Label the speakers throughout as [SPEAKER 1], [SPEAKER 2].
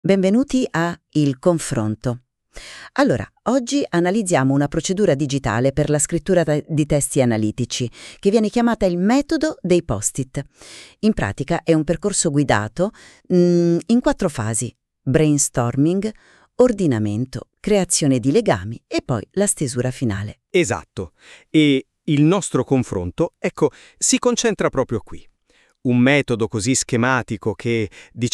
[SPEAKER 1] Benvenuti a Il Confronto. Allora, oggi analizziamo una procedura digitale per la scrittura di testi analitici, che viene chiamata il metodo dei post-it. In pratica è un percorso guidato in 4 fasi: brainstorming, ordinamento, creazione di legami e poi la stesura finale.
[SPEAKER 2] Esatto. E il nostro confronto, ecco, si concentra proprio qui. Un metodo così schematico che,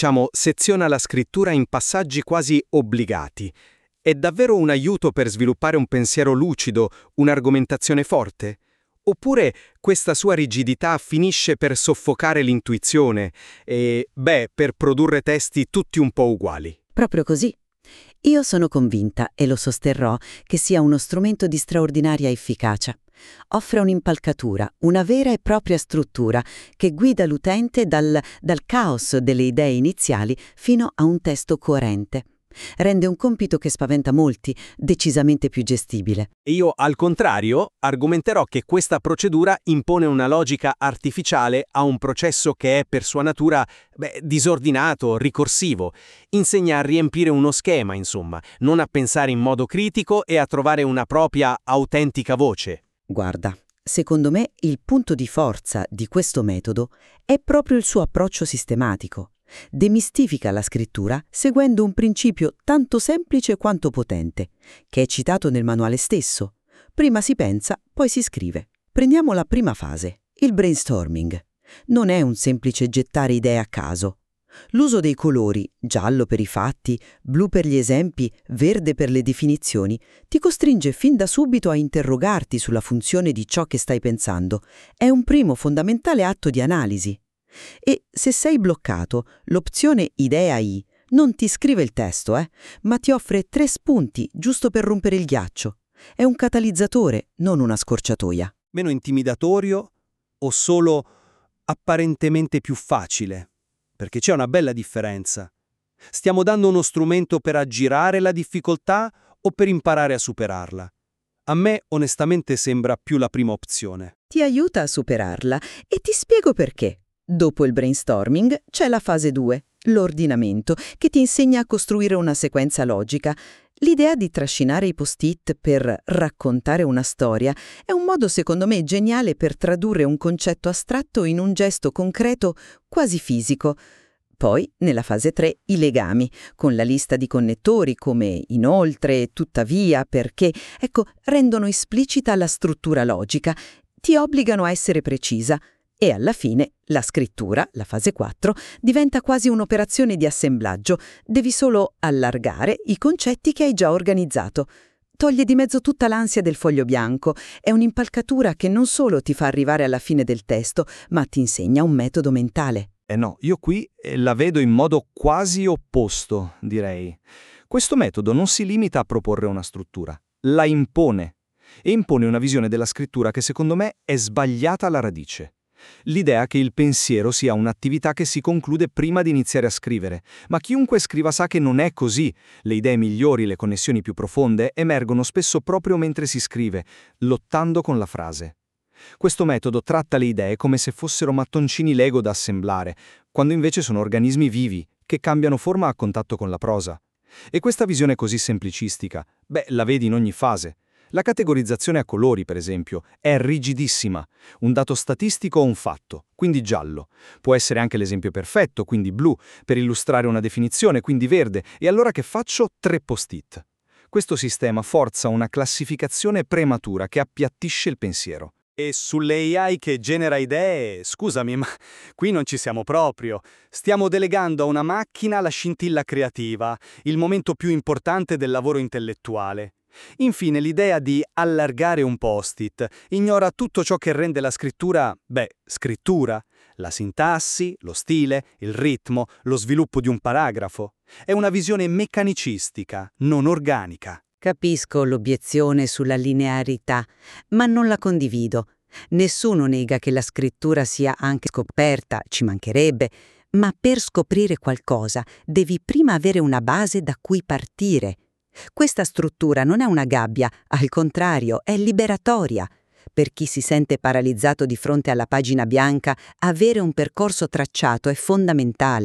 [SPEAKER 2] seziona la scrittura in passaggi quasi obbligati. È davvero un aiuto per sviluppare un pensiero lucido, un'argomentazione forte? Oppure questa sua rigidità finisce per soffocare l'intuizione e, per produrre testi tutti un po' uguali?
[SPEAKER 1] Proprio così. Io sono convinta, e lo sosterrò, che sia uno strumento di straordinaria efficacia. Offre un'impalcatura, una vera e propria struttura che guida l'utente dal caos delle idee iniziali fino a un testo coerente. Rende un compito che spaventa molti decisamente più gestibile.
[SPEAKER 2] E io, al contrario, argomenterò che questa procedura impone una logica artificiale a un processo che è per sua natura, disordinato, ricorsivo. Insegna a riempire uno schema, insomma, non a pensare in modo critico e a trovare una propria autentica voce.
[SPEAKER 1] Guarda, secondo me il punto di forza di questo metodo è proprio il suo approccio sistematico. Demistifica la scrittura seguendo un principio tanto semplice quanto potente, che è citato nel manuale stesso. Prima si pensa, poi si scrive. Prendiamo la prima fase, il brainstorming. Non è un semplice gettare idee a caso. L'uso dei colori, giallo per i fatti, blu per gli esempi, verde per le definizioni, ti costringe fin da subito a interrogarti sulla funzione di ciò che stai pensando. È un primo fondamentale atto di analisi. E se sei bloccato, l'opzione Idea I non ti scrive il testo, ma ti offre 3 spunti giusto per rompere il ghiaccio. È un catalizzatore, non una scorciatoia.
[SPEAKER 2] Meno intimidatorio o solo apparentemente più facile? Perché c'è una bella differenza. Stiamo dando uno strumento per aggirare la difficoltà o per imparare a superarla? A me onestamente sembra più la prima opzione.
[SPEAKER 1] Ti aiuta a superarla e ti spiego perché. Dopo il brainstorming c'è la fase 2, l'ordinamento, che ti insegna a costruire una sequenza logica. L'idea di trascinare i post-it per raccontare una storia è un modo secondo me geniale per tradurre un concetto astratto in un gesto concreto quasi fisico. Poi, nella fase 3, i legami, con la lista di connettori come inoltre, tuttavia, perché, rendono esplicita la struttura logica, ti obbligano a essere precisa. E alla fine la scrittura, la fase 4, diventa quasi un'operazione di assemblaggio. Devi solo allargare i concetti che hai già organizzato. Toglie di mezzo tutta l'ansia del foglio bianco. È un'impalcatura che non solo ti fa arrivare alla fine del testo, ma ti insegna un metodo mentale.
[SPEAKER 2] No, io qui la vedo in modo quasi opposto, direi. Questo metodo non si limita a proporre una struttura, la impone. E impone una visione della scrittura che secondo me è sbagliata alla radice. L'idea che il pensiero sia un'attività che si conclude prima di iniziare a scrivere, ma chiunque scriva sa che non è così. Le idee migliori, le connessioni più profonde emergono spesso proprio mentre si scrive, lottando con la frase. Questo metodo tratta le idee come se fossero mattoncini Lego da assemblare, quando invece sono organismi vivi, che cambiano forma a contatto con la prosa. E questa visione così semplicistica, la vedi in ogni fase. La categorizzazione a colori, per esempio, è rigidissima. Un dato statistico o un fatto, quindi giallo. Può essere anche l'esempio perfetto, quindi blu, per illustrare una definizione, quindi verde. E allora che faccio? 3 post-it. Questo sistema forza una classificazione prematura che appiattisce il pensiero. E sulle AI che genera idee, scusami, ma qui non ci siamo proprio. Stiamo delegando a una macchina la scintilla creativa, il momento più importante del lavoro intellettuale. Infine, l'idea di allargare un post-it ignora tutto ciò che rende la scrittura, scrittura. La sintassi, lo stile, il ritmo, lo sviluppo di un paragrafo. È una visione meccanicistica, non organica.
[SPEAKER 1] Capisco l'obiezione sulla linearità, ma non la condivido. Nessuno nega che la scrittura sia anche scoperta, ci mancherebbe, ma per scoprire qualcosa devi prima avere una base da cui partire. Questa struttura non è una gabbia, al contrario, è liberatoria. Per chi si sente paralizzato di fronte alla pagina bianca, avere un percorso tracciato è fondamentale.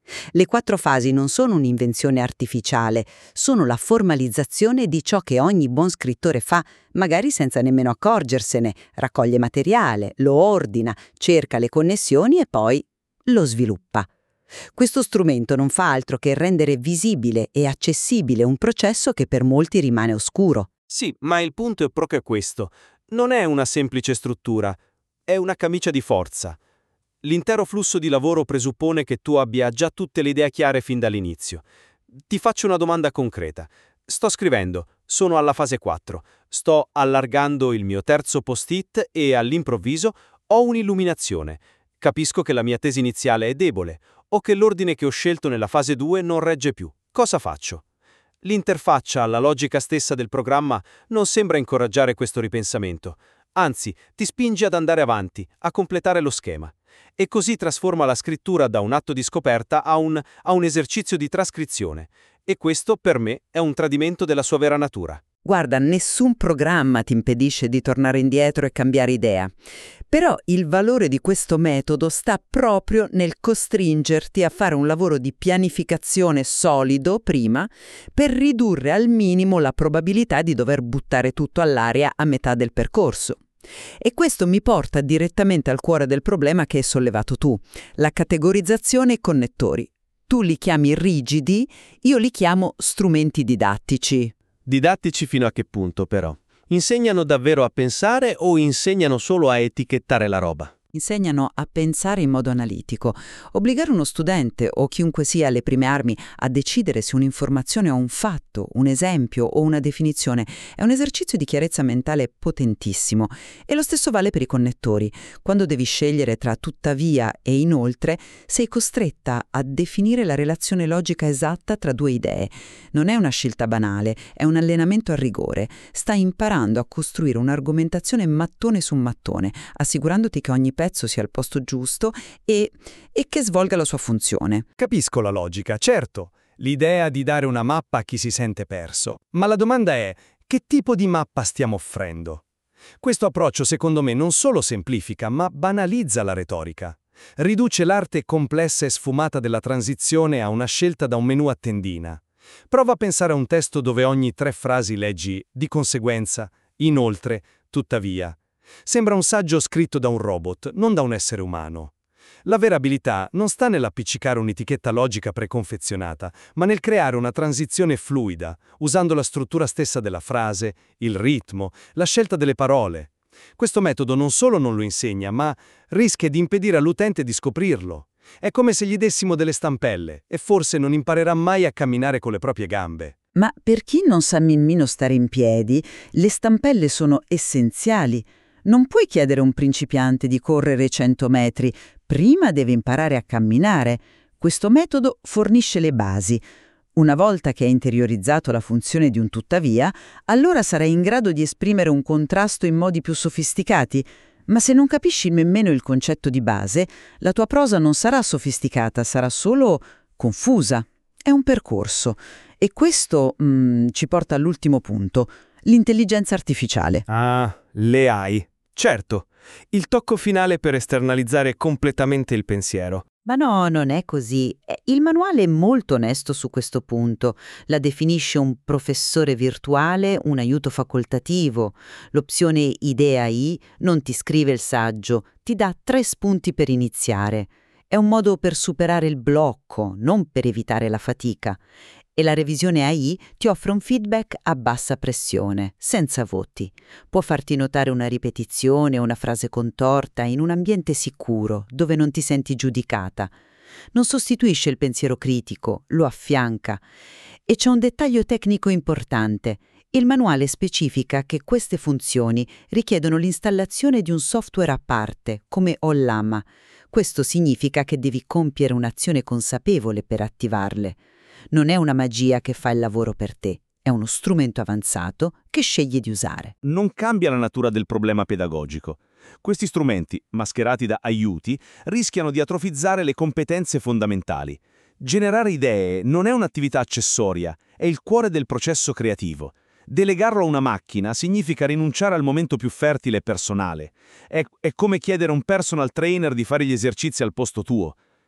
[SPEAKER 3] Le 4 fasi non sono un'invenzione artificiale, sono la formalizzazione di ciò che ogni buon scrittore fa, magari senza nemmeno accorgersene, raccoglie materiale, lo ordina, cerca le connessioni e poi lo sviluppa. Questo strumento non fa altro che rendere visibile e accessibile un processo che per molti rimane oscuro.
[SPEAKER 4] Sì, ma il punto è proprio questo. Non è una semplice struttura, è una camicia di forza. L'intero flusso di lavoro presuppone che tu abbia già tutte le idee chiare fin dall'inizio. Ti faccio una domanda concreta. Sto scrivendo, sono alla fase 4, sto allargando il mio terzo post-it e all'improvviso ho un'illuminazione. Capisco che la mia tesi iniziale è debole o che l'ordine che ho scelto nella fase 2 non regge più. Cosa faccio? L'interfaccia alla logica stessa del programma non sembra incoraggiare questo ripensamento. Anzi, ti spinge ad andare avanti, a completare lo schema. E così trasforma la scrittura da un atto di scoperta a un esercizio di trascrizione. E questo, per me, è un tradimento della sua vera natura.
[SPEAKER 3] Guarda, nessun programma ti impedisce di tornare indietro e cambiare idea. Però il valore di questo metodo sta proprio nel costringerti a fare un lavoro di pianificazione solido prima per ridurre al minimo la probabilità di dover buttare tutto all'aria a metà del percorso. E questo mi porta direttamente al cuore del problema che hai sollevato tu, la categorizzazione e connettori. Tu li chiami rigidi, io li chiamo strumenti didattici.
[SPEAKER 4] Didattici fino a che punto, però? Insegnano davvero a pensare o insegnano solo a etichettare la roba?
[SPEAKER 3] Insegnano a pensare in modo analitico. Obbligare uno studente o chiunque sia alle prime armi a decidere se un'informazione o un fatto, un esempio o una definizione è un esercizio di chiarezza mentale potentissimo. E lo stesso vale per i connettori. Quando devi scegliere tra tuttavia e inoltre, sei costretta a definire la relazione logica esatta tra due idee. Non è una scelta banale, è un allenamento al rigore. Stai imparando a costruire un'argomentazione mattone su mattone, assicurandoti che ogni pezzo sia al posto giusto e che svolga la sua funzione.
[SPEAKER 2] Capisco la logica, certo, l'idea di dare una mappa a chi si sente perso. Ma la domanda è, che tipo di mappa stiamo offrendo? Questo approccio, secondo me, non solo semplifica, ma banalizza la retorica. Riduce l'arte complessa e sfumata della transizione a una scelta da un menù a tendina. Prova a pensare a un testo dove ogni 3 frasi leggi di conseguenza, inoltre, tuttavia. Sembra un saggio scritto da un robot, non da un essere umano. La vera abilità non sta nell'appiccicare un'etichetta logica preconfezionata, ma nel creare una transizione fluida, usando la struttura stessa della frase, il ritmo, la scelta delle parole. Questo metodo non solo non lo insegna, ma rischia di impedire all'utente di scoprirlo. È come se gli dessimo delle stampelle e forse non imparerà mai a camminare con le proprie gambe.
[SPEAKER 3] Ma per chi non sa nemmeno stare in piedi, le stampelle sono essenziali. Non puoi chiedere a un principiante di correre 100 metri, prima deve imparare a camminare. Questo metodo fornisce le basi. Una volta che hai interiorizzato la funzione di un tuttavia, allora sarai in grado di esprimere un contrasto in modi più sofisticati. Ma se non capisci nemmeno il concetto di base, la tua prosa non sarà sofisticata, sarà solo confusa. È un percorso. E questo ci porta all'ultimo punto, l'intelligenza artificiale.
[SPEAKER 4] Ah, le AI. Certo, il tocco finale per esternalizzare completamente il pensiero.
[SPEAKER 3] Ma no, non è così. Il manuale è molto onesto su questo punto. La definisce un professore virtuale, un aiuto facoltativo. L'opzione Idea I non ti scrive il saggio, ti dà 3 spunti per iniziare. È un modo per superare il blocco, non per evitare la fatica. E la revisione AI ti offre un feedback a bassa pressione, senza voti. Può farti notare una ripetizione o una frase contorta in un ambiente sicuro, dove non ti senti giudicata. Non sostituisce il pensiero critico, lo affianca. E c'è un dettaglio tecnico importante. Il manuale specifica che queste funzioni richiedono l'installazione di un software a parte, come Ollama. Questo significa che devi compiere un'azione consapevole per attivarle. Non è una magia che fa il lavoro per te, è uno strumento avanzato che scegli di usare.
[SPEAKER 5] Non cambia la natura del problema pedagogico. Questi strumenti, mascherati da aiuti, rischiano di atrofizzare le competenze fondamentali. Generare idee non è un'attività accessoria, è il cuore del processo creativo. Delegarlo a una macchina significa rinunciare al momento più fertile e personale. È come chiedere a un personal trainer di fare gli esercizi al posto tuo.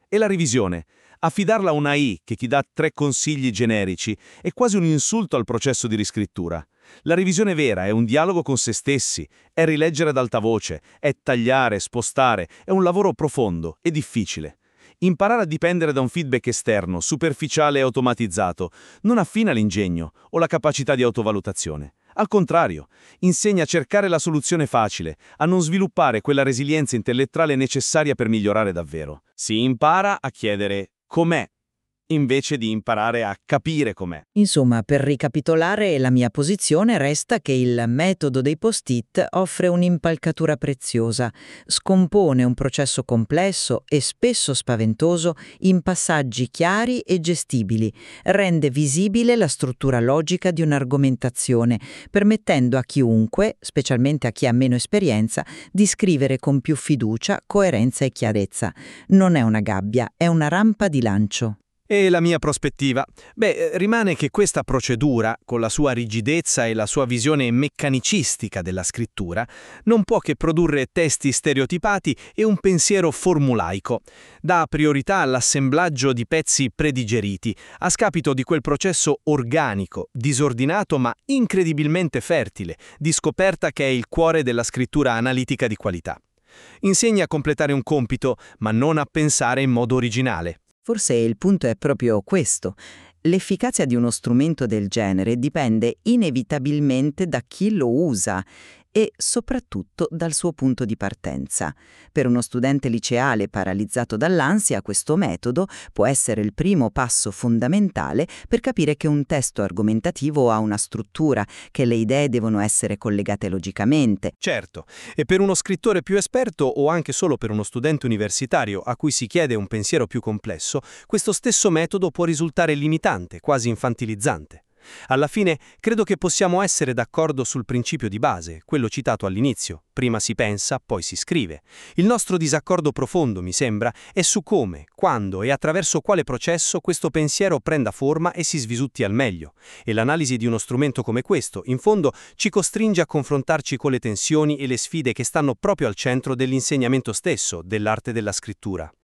[SPEAKER 5] E la revisione? Affidarla a una AI che ti dà 3 consigli generici è quasi un insulto al processo di riscrittura. La revisione vera è un dialogo con se stessi, è rileggere ad alta voce, è tagliare, spostare, è un lavoro profondo e difficile. Imparare a dipendere da un feedback esterno, superficiale e automatizzato, non affina l'ingegno o la capacità di autovalutazione. Al contrario, insegna a cercare la soluzione facile, a non sviluppare quella resilienza intellettuale necessaria per migliorare davvero. Si impara a chiedere com'è, invece di imparare a capire com'è.
[SPEAKER 3] Insomma, per ricapitolare, la mia posizione resta che il metodo dei post-it offre un'impalcatura preziosa, scompone un processo complesso e spesso spaventoso in passaggi chiari e gestibili, rende visibile la struttura logica di un'argomentazione, permettendo a chiunque, specialmente a chi ha meno esperienza, di scrivere con più fiducia, coerenza e chiarezza. Non è una gabbia, è una rampa di lancio.
[SPEAKER 4] E la mia prospettiva? Rimane che questa procedura, con la sua rigidezza e la sua visione meccanicistica della scrittura, non può che produrre testi stereotipati e un pensiero formulaico. Dà priorità all'assemblaggio di pezzi predigeriti, a scapito di quel processo organico, disordinato ma incredibilmente fertile, di scoperta che è il cuore della scrittura analitica di qualità. Insegna a completare un compito, ma non a pensare in modo originale.
[SPEAKER 1] Forse il punto è proprio questo. L'efficacia di uno strumento del genere dipende inevitabilmente da chi lo usa e soprattutto dal suo punto di partenza. Per uno studente liceale paralizzato dall'ansia, questo metodo può essere il primo passo fondamentale per capire che un testo argomentativo ha una struttura, che le idee devono essere collegate logicamente.
[SPEAKER 4] Certo, e per uno scrittore più esperto o anche solo per uno studente universitario a cui si chiede un pensiero più complesso, questo stesso metodo può risultare limitante, quasi infantilizzante. Alla fine, credo che possiamo essere d'accordo sul principio di base, quello citato all'inizio. Prima si pensa, poi si scrive. Il nostro disaccordo profondo, mi sembra, è su come, quando e attraverso quale processo questo pensiero prenda forma e si svisutti al meglio. E l'analisi di uno strumento come questo, in fondo, ci costringe a confrontarci con le tensioni e le sfide che stanno proprio al centro dell'insegnamento stesso dell'arte della scrittura.